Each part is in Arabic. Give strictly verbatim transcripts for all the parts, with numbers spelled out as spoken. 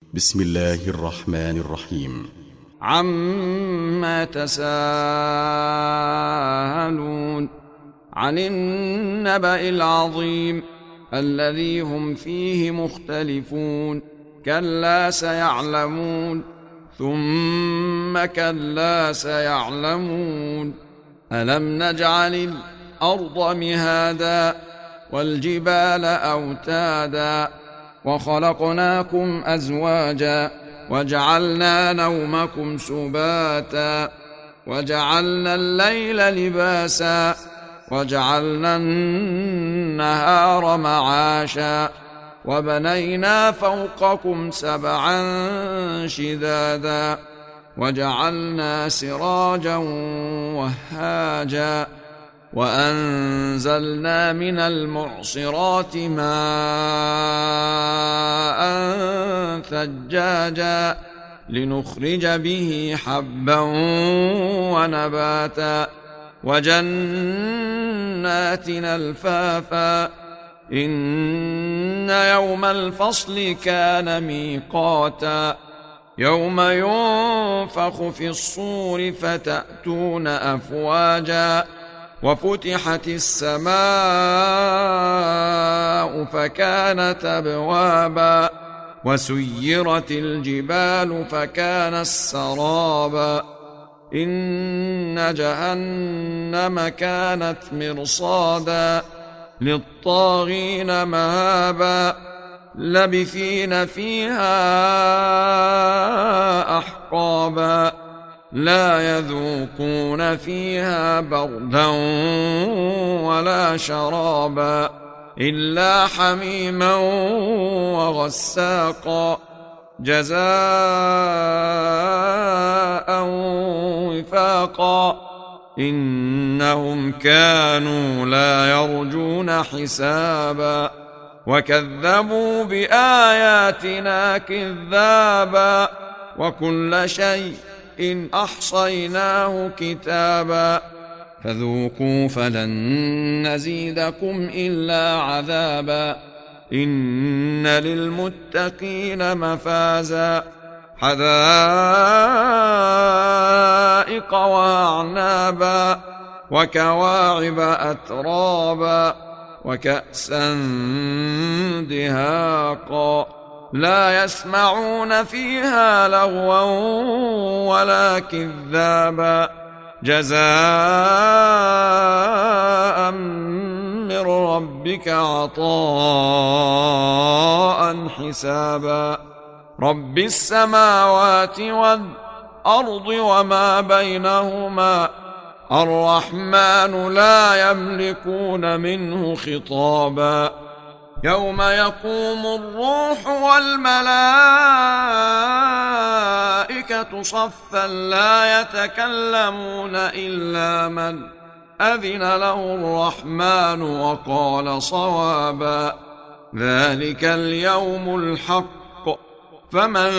بسم الله الرحمن الرحيم. عما يتساءلون عن النبأ العظيم الذي هم فيه مختلفون كلا سيعلمون ثم كلا سيعلمون ألم نجعل الأرض مهادا والجبال أوتادا وخلقناكم أزواجا وجعلنا نومكم سباتا وجعلنا الليل لباسا وجعلنا النهار معاشا وبنينا فوقكم سبعا شدادا وجعلنا سراجا وهاجا وأنزلنا من المعصرات ماء ثجاجا لنخرج به حبا ونباتا وجنات ألفافا إن يوم الفصل كان ميقاتا يوم ينفخ في الصور فتأتون أفواجا وفتحت السماء فكانت أبوابا وسيرت الجبال فكانت سرابا إن جهنم كانت مرصادا للطاغين مآبا لبثين فيها أحقابا لا يذوقون فيها بردا ولا شرابا إلا حميما وغساقا جزاء وفاقا إنهم كانوا لا يرجون حسابا وكذبوا بآياتنا كذابا وكل شيء إن أحصيناه كتابا فذوقوا فلن نزيدكم إلا عذابا إن للمتقين مفازا حدائق وأعنابا وكواعب أترابا وكأسا دهاقا لا يسمعون فيها لغوا ولا كذابا جزاء من ربك عطاء حسابا رب السماوات والأرض وما بينهما الرحمن لا يملكون منه خطابا يوم يقوم الروح والملائكة صفا لا يتكلمون إلا من أذن له الرحمن وقال صوابا ذلك اليوم الحق فمن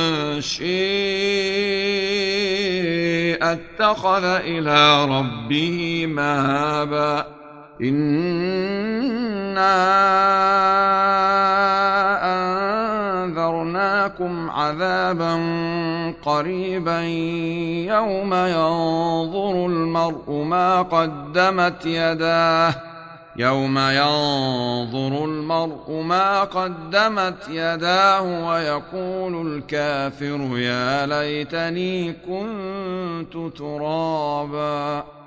شاء اتخذ إلى ربه مآبا إنا أنذرناكم عذابا قريبا يوم ينظر المرء ما قدمت يداه يوم ينظر المرء ما قدمت يداه ويقول الكافر يا ليتني كنت ترابا.